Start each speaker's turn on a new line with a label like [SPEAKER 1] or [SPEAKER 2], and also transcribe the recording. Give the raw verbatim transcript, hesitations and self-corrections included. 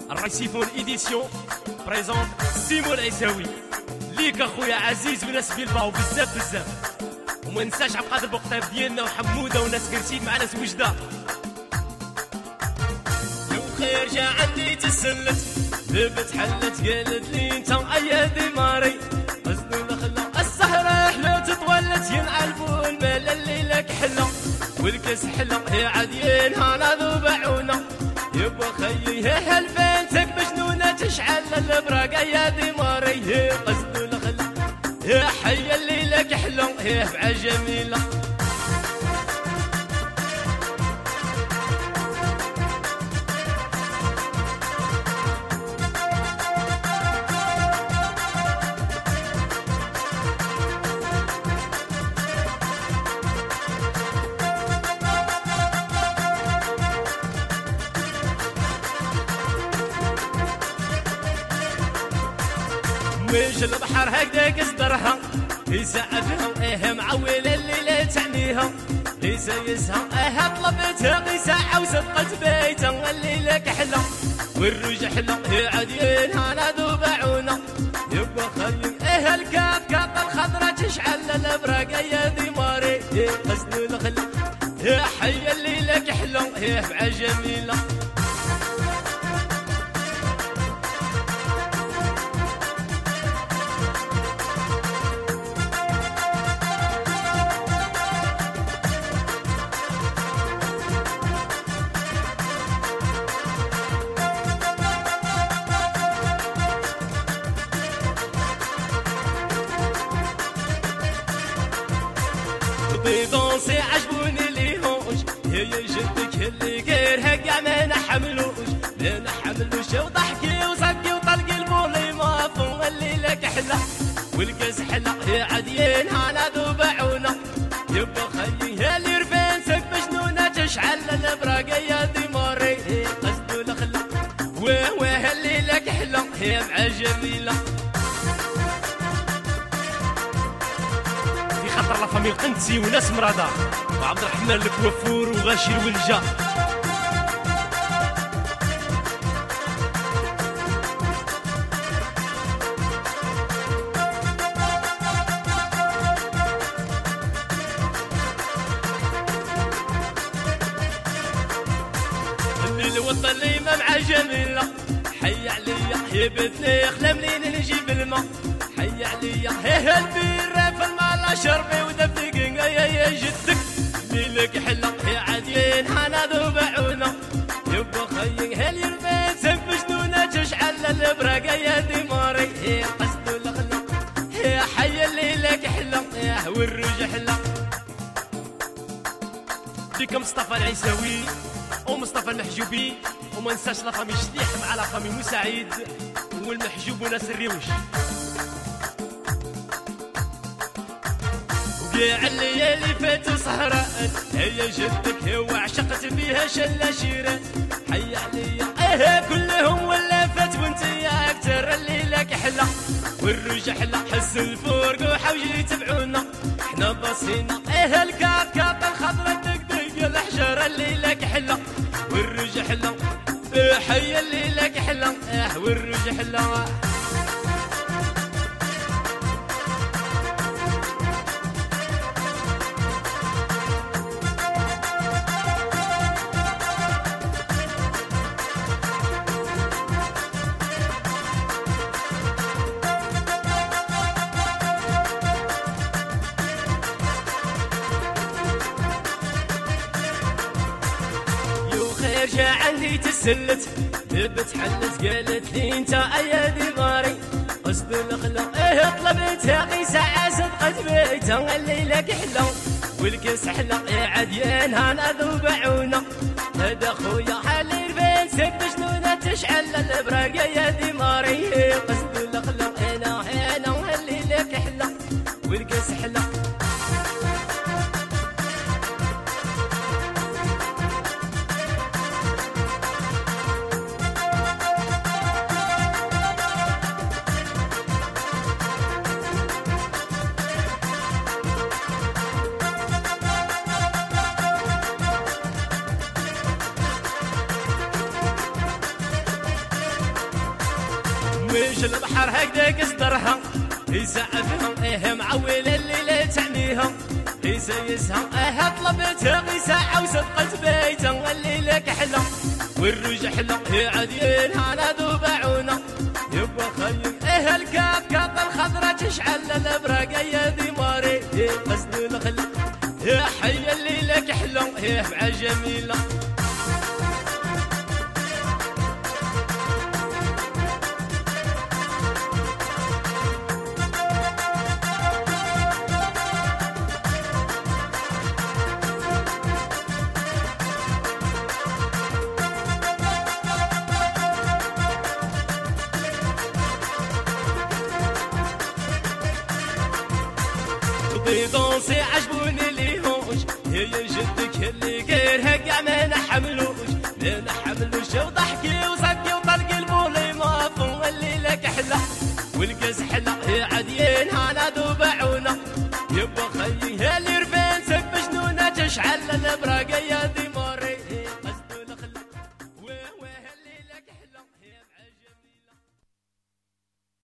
[SPEAKER 1] الريسيفون ايديسيون بريزونت سيمو العيساوي ليك اخويا عزيز وناس بيلباو بزاف بزاف. وما ننساش عبد القادر بوقتاف ديالنا وحموده وناس كرسيد مع ناس وجده. يوم خير جا عندي تسلت ذبت حلت قالت لي انت ايادي ماري غزلوا الخلا السهره حلات طولت ينعلبوا المال الليله كحله والكاس حله هي عاديين هانا ذوبعونا يبا خيي هي هالبنتك بجنونه تشعل البراق ايادي ماري هي غزلوا الخلا هي حيه الليله كحله هي فعا جميله. مش البحر هكذا قصدرها يسعفها ايه معول الليلة تعنيها يسيسها ايه طلبتها قيساعة وسقت بيتها الليلة كحلة والرج حلة هي عاديين هانا ذوبعونا يبا خيم ايه الكاب كاب الخضرة تشعل الابراق ايادي ماري هي غسلوا الخلا هي حية الليلة كحلة هي فعا جميلة. بيدونسي عجبوني ليهوش هي جدك اللي غيرها كاع ما نحملوش لا نحملوش وضحكي وصقي وطلقي البولي ما فوق الليله كحله والكاس حله هي عاديين هانا ذوبعونا يبا خيي هي اللي رفانسك بجنونه تشعل الابراق ايادي ماري هي قصدوا الخلا واه واه الليله كحله هي مع جميله. خاطر لا فامي القنتسي وناس مرادا وعبد الرحمن الكوافور وغاشي الولجا. الليل والظلي ما مع جميله حي عليا هيبتني خلمني نجيب الماء حي عليا هي البيره في المال شربي ودفقي يا جدك ليلك حله هي عاديين هانا ذوبعونا يبا خيي هي اليربين سب جنونه تشعل الابراق ايادي ماري هي قصدوا الخلا هي حي الليله كحله يا والرج حله. ديك مصطفى العيساوي ومصطفى المحجوبي وما ننساش لا فامي شليح مع لا فامي مساعد والمحجوب وناس الريوش وقاع الليالي فات سهرات هي جدك هي وعشقت فيها شله شيرات حي عليا ايه كلهم ولا فات وانت يا اكتر الليله كحله والرج حله حس الفرق وحوجي يتبعونا احنا باصينا ايه الكاب كاب الخضره دقدق الحجر الليله كحله والرج حله حي الليله كحله اه والرج حله. جا عندي تسلت ذبت حلت قالت لي انت ايادي ماري قصد الخلا ايه طلبتها قيساعة صدقت بيتها الليله كحله والكاس حله يا عاديين هانا ذوبعونا هذا خويا حالي ربين سب جنونه تشعل الابراق ايادي ماري قصد الخلا هنا هنا الليله كحله والكاس حله. مش البحر هكذاك استرها يسعفها ايه معول الليلة تعنيها يسيسها ايه طلبتها غي ساعة وصدقت بيتها الليلة كحلة والرجع حلة هي عديين هانا دوبعونا يبا خيم ايه الكاب كاب الخضرة تشعل الابراق يا ذي ماري قصد الخلق يا حي الليلة كحلة هي مع جميلة بيدونسي عجبوني ليهوش هي جدك اللي غيرها كاع ما نحملوش لا نحملوش وضحكي وصدقي وطلقي البولي ما فوق الليلة كحلة والقز حلة هي عديين هانا دوبعونا يبا خيي هي اللي رفين سب جنونها تشعل الابرار